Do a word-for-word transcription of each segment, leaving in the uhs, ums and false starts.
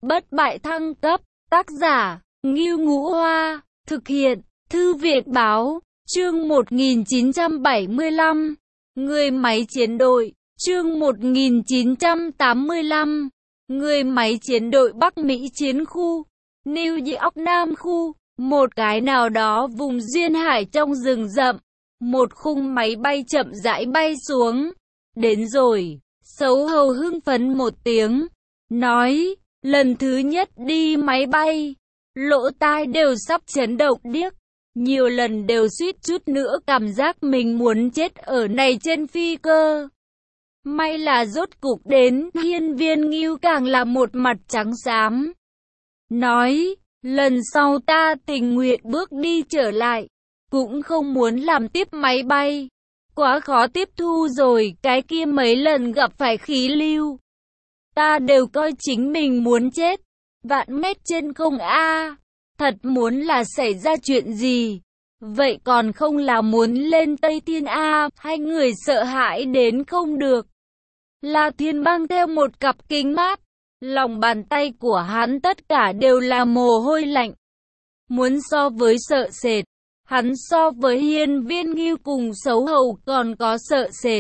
bất bại thăng cấp, tác giả, Ngưu Ngũ Hoa, thực hiện, Thư viện Báo, chương một nghìn chín trăm bảy mươi lăm, Người máy chiến đội, chương một nghìn chín trăm tám mươi lăm, Người máy chiến đội Bắc Mỹ chiến khu, New York Nam khu, một cái nào đó vùng duyên hải trong rừng rậm, một khung máy bay chậm rãi bay xuống, đến rồi, Sấu Hầu hưng phấn một tiếng, nói, lần thứ nhất đi máy bay, lỗ tai đều sắp chấn động điếc, nhiều lần đều suýt chút nữa cảm giác mình muốn chết ở này trên phi cơ. May là rốt cục đến, Hiên Viên Ngưu càng là một mặt trắng xám. Nói, lần sau ta tình nguyện bước đi trở lại, cũng không muốn làm tiếp máy bay. Quá khó tiếp thu rồi, cái kia mấy lần gặp phải khí lưu. Ta đều coi chính mình muốn chết, vạn mét trên không a, thật muốn là xảy ra chuyện gì. Vậy còn không là muốn lên Tây Thiên a, hai người sợ hãi đến không được. La Thiên mang theo một cặp kính mát, lòng bàn tay của hắn tất cả đều là mồ hôi lạnh. Muốn so với sợ sệt, hắn so với Hiên Viên Ngưu cùng Sấu Hầu còn có sợ sệt.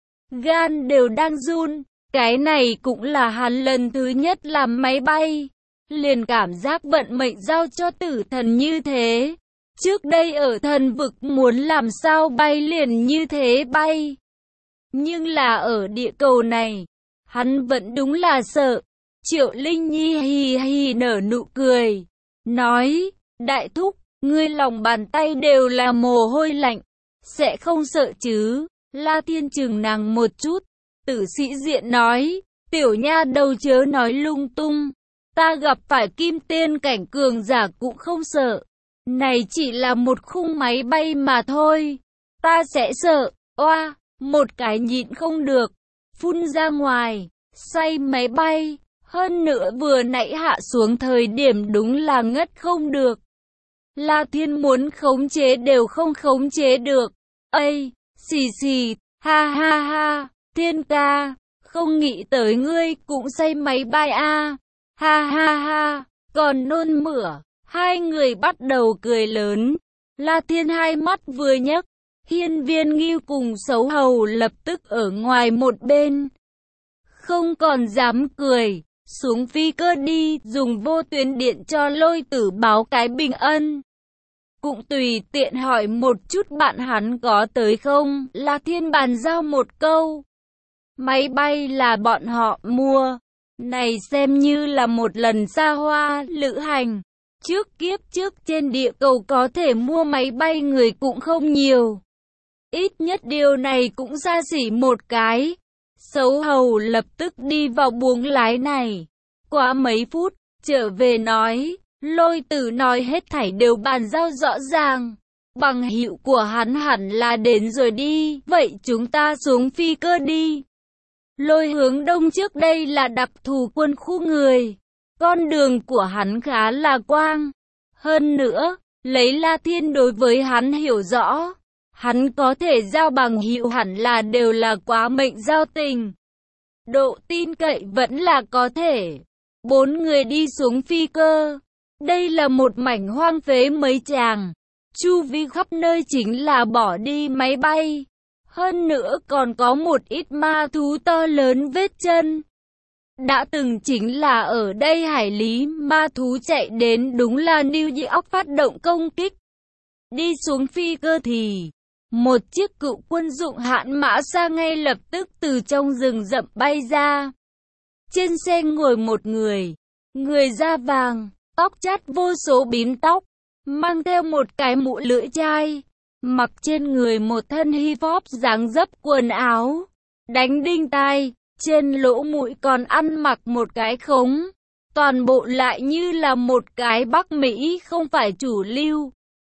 Gan đều đang run, cái này cũng là hắn lần thứ nhất làm máy bay. Liền cảm giác vận mệnh giao cho tử thần như thế. Trước đây ở thần vực muốn làm sao bay liền như thế bay. Nhưng là ở địa cầu này, hắn vẫn đúng là sợ. Triệu Linh Nhi hì hì nở nụ cười, nói, đại thúc, ngươi lòng bàn tay đều là mồ hôi lạnh, sẽ không sợ chứ? La Thiên chừng nàng một chút, Tử Sĩ Diện nói, tiểu nha đầu chớ nói lung tung, ta gặp phải kim tiên cảnh cường giả cũng không sợ, này chỉ là một khung máy bay mà thôi, ta sẽ sợ, oa, một cái nhịn không được, phun ra ngoài, say máy bay, hơn nữa vừa nãy hạ xuống thời điểm đúng là ngất không được. La Thiên muốn khống chế đều không khống chế được. Ây, xì xì, ha ha ha, Thiên ca, không nghĩ tới ngươi cũng say máy bay a, ha ha ha, còn nôn mửa. Hai người bắt đầu cười lớn. La Thiên hai mắt vừa nhấc, Hiên Viên Ngưu cùng Sấu Hầu lập tức ở ngoài một bên, không còn dám cười. Xuống phi cơ đi, dùng vô tuyến điện cho Lôi Tử báo cái bình ân. Cũng tùy tiện hỏi một chút bạn hắn có tới không. La Thiên bàn giao một câu, máy bay là bọn họ mua, này xem như là một lần xa hoa lữ hành. Trước kiếp trước trên địa cầu có thể mua máy bay người cũng không nhiều, ít nhất điều này cũng xa xỉ một cái. Sấu Hầu lập tức đi vào buồng lái này. Qua mấy phút, trở về nói, Lôi Tử nói hết thảy đều bàn giao rõ ràng. Bằng hữu của hắn hẳn là đến rồi đi, vậy chúng ta xuống phi cơ đi. Lôi Hướng Đông trước đây là đặc thù quân khu người. Con đường của hắn khá là quang. Hơn nữa, lấy La Thiên đối với hắn hiểu rõ. Hắn có thể giao bằng hữu hẳn là đều là quá mệnh giao tình. Độ tin cậy vẫn là có thể. Bốn người đi xuống phi cơ. Đây là một mảnh hoang phế mấy tràng. Chu vi khắp nơi chính là bỏ đi máy bay. Hơn nữa còn có một ít ma thú to lớn vết chân. Đã từng chính là ở đây hải lý ma thú chạy đến đúng là New York phát động công kích. Đi xuống phi cơ thì một chiếc cựu quân dụng hạn mã xa ngay lập tức từ trong rừng rậm bay ra. Trên xe ngồi một người, người da vàng, tóc chát vô số bím tóc, mang theo một cái mũ lưỡi chai, mặc trên người một thân hip hop dáng dấp quần áo, đánh đinh tai, trên lỗ mũi còn ăn mặc một cái khống, toàn bộ lại như là một cái Bắc Mỹ không phải chủ lưu.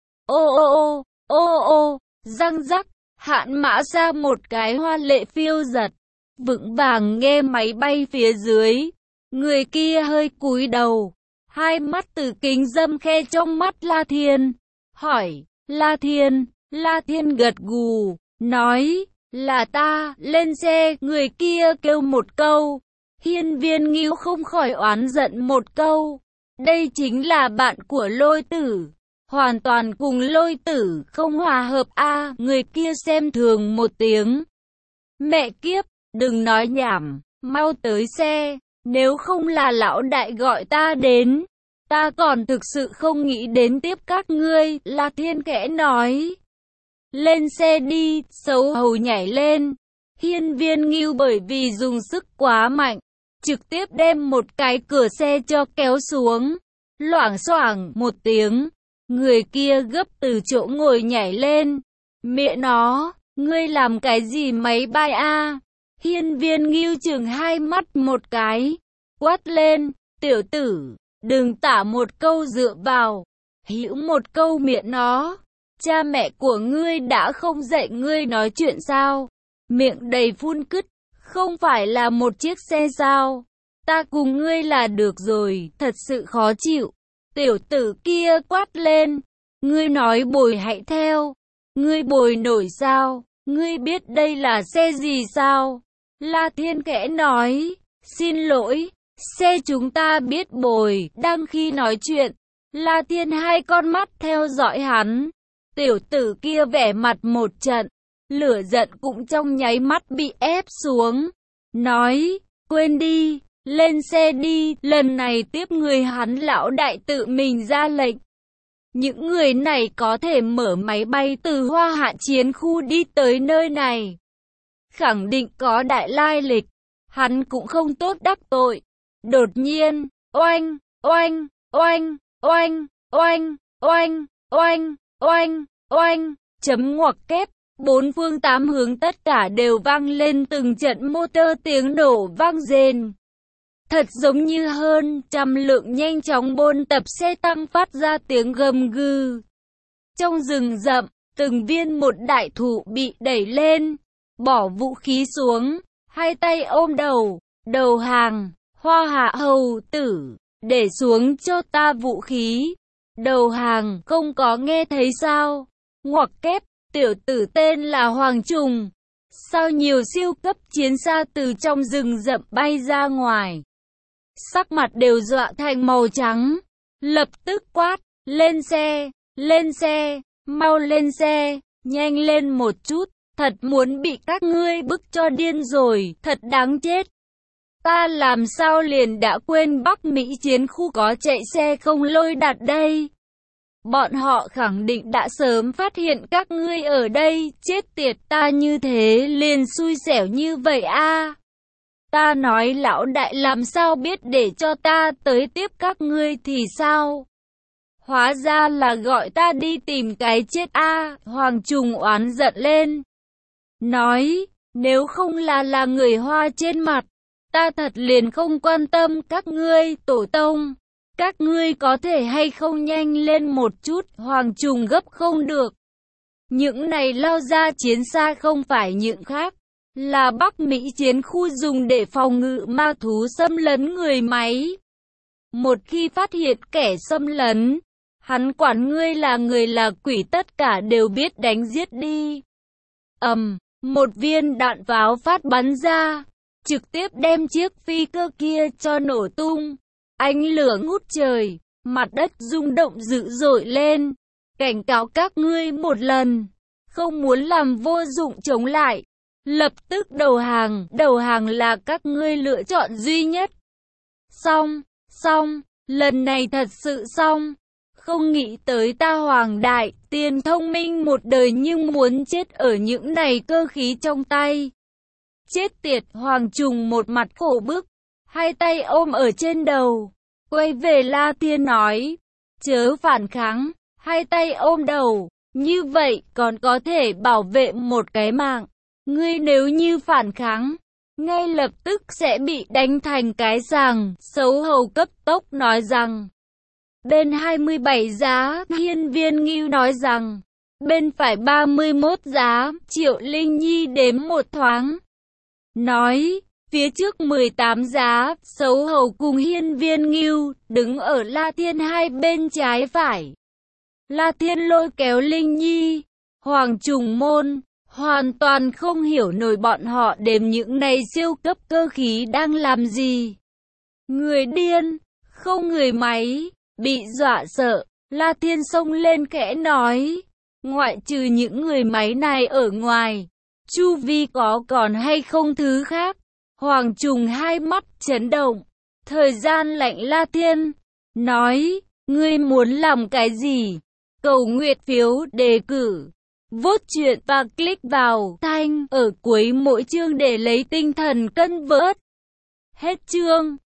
Ô ô ô, ô ô, răng rắc, hạn mã ra một cái hoa lệ phiêu giật, vững vàng nghe máy bay phía dưới. Người kia hơi cúi đầu, hai mắt từ kính dâm khe trong mắt La Thiên, hỏi, La Thiên, La Thiên gật gù, nói, là ta, lên xe, người kia kêu một câu, Hiên Viên Ngưu không khỏi oán giận một câu. Đây chính là bạn của Lôi Tử. Hoàn toàn cùng Lôi Tử không hòa hợp a à, người kia xem thường một tiếng. Mẹ kiếp, đừng nói nhảm, mau tới xe, nếu không là lão đại gọi ta đến. Ta còn thực sự không nghĩ đến tiếp các ngươi, La Thiên khẽ nói. Lên xe đi, xấu hầu nhảy lên. Hiên Viên Ngưu bởi vì dùng sức quá mạnh, trực tiếp đem một cái cửa xe cho kéo xuống. Loảng xoảng một tiếng, người kia gấp từ chỗ ngồi nhảy lên. Mẹ nó, ngươi làm cái gì máy bay a? Hiên Viên Ngưu chừng hai mắt một cái, quát lên, tiểu tử, đừng tả một câu dựa vào, hữu một câu miệng nó. Cha mẹ của ngươi đã không dạy ngươi nói chuyện sao? Miệng đầy phun cứt, không phải là một chiếc xe sao? Ta cùng ngươi là được rồi, thật sự khó chịu. Tiểu tử kia quát lên, ngươi nói bồi hãy theo, ngươi bồi nổi sao? Ngươi biết đây là xe gì sao? La Thiên khẽ nói, xin lỗi, xe chúng ta biết bồi. Đang khi nói chuyện, La Thiên hai con mắt theo dõi hắn. Tiểu tử kia vẻ mặt một trận, lửa giận cũng trong nháy mắt bị ép xuống. Nói, quên đi, lên xe đi, lần này tiếp người hắn lão đại tự mình ra lệnh. Những người này có thể mở máy bay từ Hoa Hạ chiến khu đi tới nơi này. Khẳng định có đại lai lịch, hắn cũng không tốt đắc tội. Đột nhiên, oanh, oanh, oanh, oanh, oanh, oanh, oanh, oanh, oanh, chấm ngoặc kép, bốn phương tám hướng tất cả đều vang lên từng trận motor tiếng nổ vang rền. Thật giống như hơn trăm lượng nhanh chóng bôn tập xe tăng phát ra tiếng gầm gừ. Trong rừng rậm, từng viên một đại thụ bị đẩy lên, bỏ vũ khí xuống, hai tay ôm đầu, đầu hàng, Hoa Hạ hầu tử, để xuống cho ta vũ khí. Đầu hàng, không có nghe thấy sao? Ngoặc kép, tiểu tử tên là Hoàng Trùng. Sao nhiều siêu cấp chiến xa từ trong rừng rậm bay ra ngoài? Sắc mặt đều dọa thành màu trắng. Lập tức quát, lên xe, lên xe, mau lên xe, nhanh lên một chút. Thật muốn bị các ngươi bức cho điên rồi, thật đáng chết. Ta làm sao liền đã quên Bắc Mỹ chiến khu có chạy xe không lôi đặt đây. Bọn họ khẳng định đã sớm phát hiện các ngươi ở đây, chết tiệt, ta như thế liền xui xẻo như vậy a. Ta nói lão đại làm sao biết để cho ta tới tiếp các ngươi thì sao? Hóa ra là gọi ta đi tìm cái chết a. Hoàng Trùng oán giận lên. Nói, nếu không là là người Hoa trên mặt, ta thật liền không quan tâm các ngươi, tổ tông. Các ngươi có thể hay không nhanh lên một chút, Hoàng Trùng gấp không được. Những này lao ra chiến xa không phải những khác, là Bắc Mỹ chiến khu dùng để phòng ngự ma thú xâm lấn người máy. Một khi phát hiện kẻ xâm lấn, hắn quản ngươi là người là quỷ tất cả đều biết đánh giết đi. Ầm, um, một viên đạn pháo phát bắn ra, trực tiếp đem chiếc phi cơ kia cho nổ tung. Ánh lửa ngút trời, mặt đất rung động dữ dội lên. Cảnh cáo các ngươi một lần, không muốn làm vô dụng chống lại, lập tức đầu hàng. Đầu hàng là các ngươi lựa chọn duy nhất. Xong, xong, lần này thật sự xong. Không nghĩ tới ta Hoàng đại, tiền thông minh một đời nhưng muốn chết ở những này cơ khí trong tay. Chết tiệt, Hoàng Trùng một mặt khổ bức, hai tay ôm ở trên đầu, quay về La Thiên nói, chớ phản kháng, hai tay ôm đầu, như vậy còn có thể bảo vệ một cái mạng. Ngươi nếu như phản kháng, ngay lập tức sẽ bị đánh thành cái sàng. Xấu hầu cấp tốc nói rằng, bên hai mươi bảy giá. Hiên Viên Ngưu nói rằng, bên phải ba mươi mốt giá. Triệu Linh Nhi đếm một thoáng, nói, phía trước mười tám giá. Xấu hầu cùng Hiên Viên Ngưu đứng ở La Thiên hai bên trái phải. La Thiên lôi kéo Linh Nhi, Hoàng Trùng môn, hoàn toàn không hiểu nổi bọn họ đếm những này siêu cấp cơ khí đang làm gì. Người điên, không người máy, bị dọa sợ, La Thiên xông lên khẽ nói, ngoại trừ những người máy này ở ngoài, chu vi có còn hay không thứ khác. Hoàng Trùng hai mắt chấn động, thời gian lạnh La Thiên, nói, ngươi muốn làm cái gì? Cầu nguyện phiếu đề cử, vote chuyện và click vào thanh ở cuối mỗi chương để lấy tinh thần cân vớt. Hết chương.